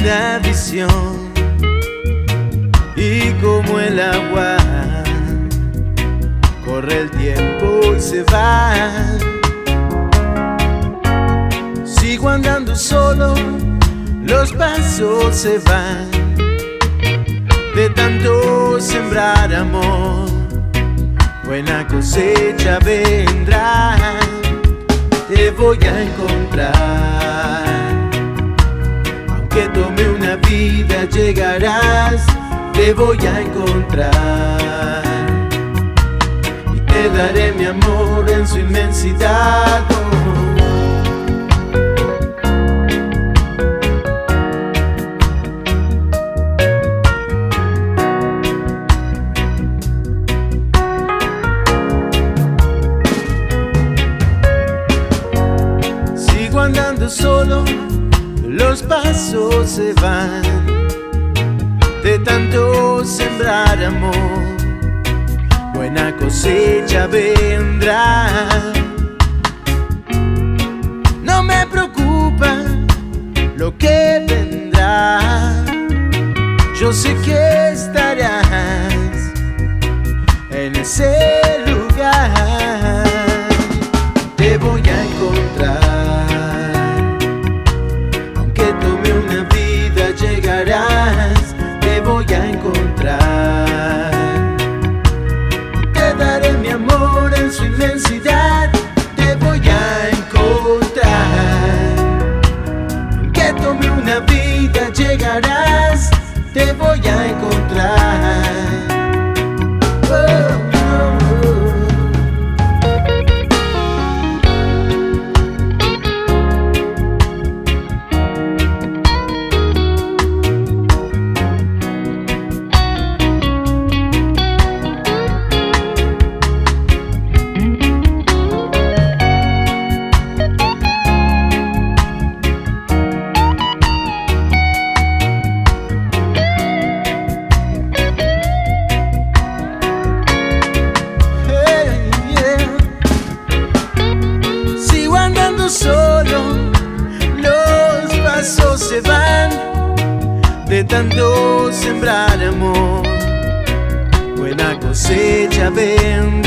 una visión y como el agua corre el tiempo y se va. Sigo andando solo, los pasos se van. De tanto sembrar amor, buena cosecha vendrá. Te voy a encontrar, aunque tome una vida llegarás. Te voy a encontrar y te daré mi amor en su inmensidad. Sigo andando solo, los pasos se van. De tanto sembrar amor, buena cosecha vendrá. No me preocupa lo que vendrá, yo sé que estarás en ese lugar. Te voy a encontrar, aunque tome una vida llegarás. Te voy a encontrar y te daré mi amor en su inmensidad. Te voy a encontrar, aunque tome una vida llegarás. Te voy a encontrar. Solo, los pasos se van. De tanto sembrar amor, buena cosecha ven.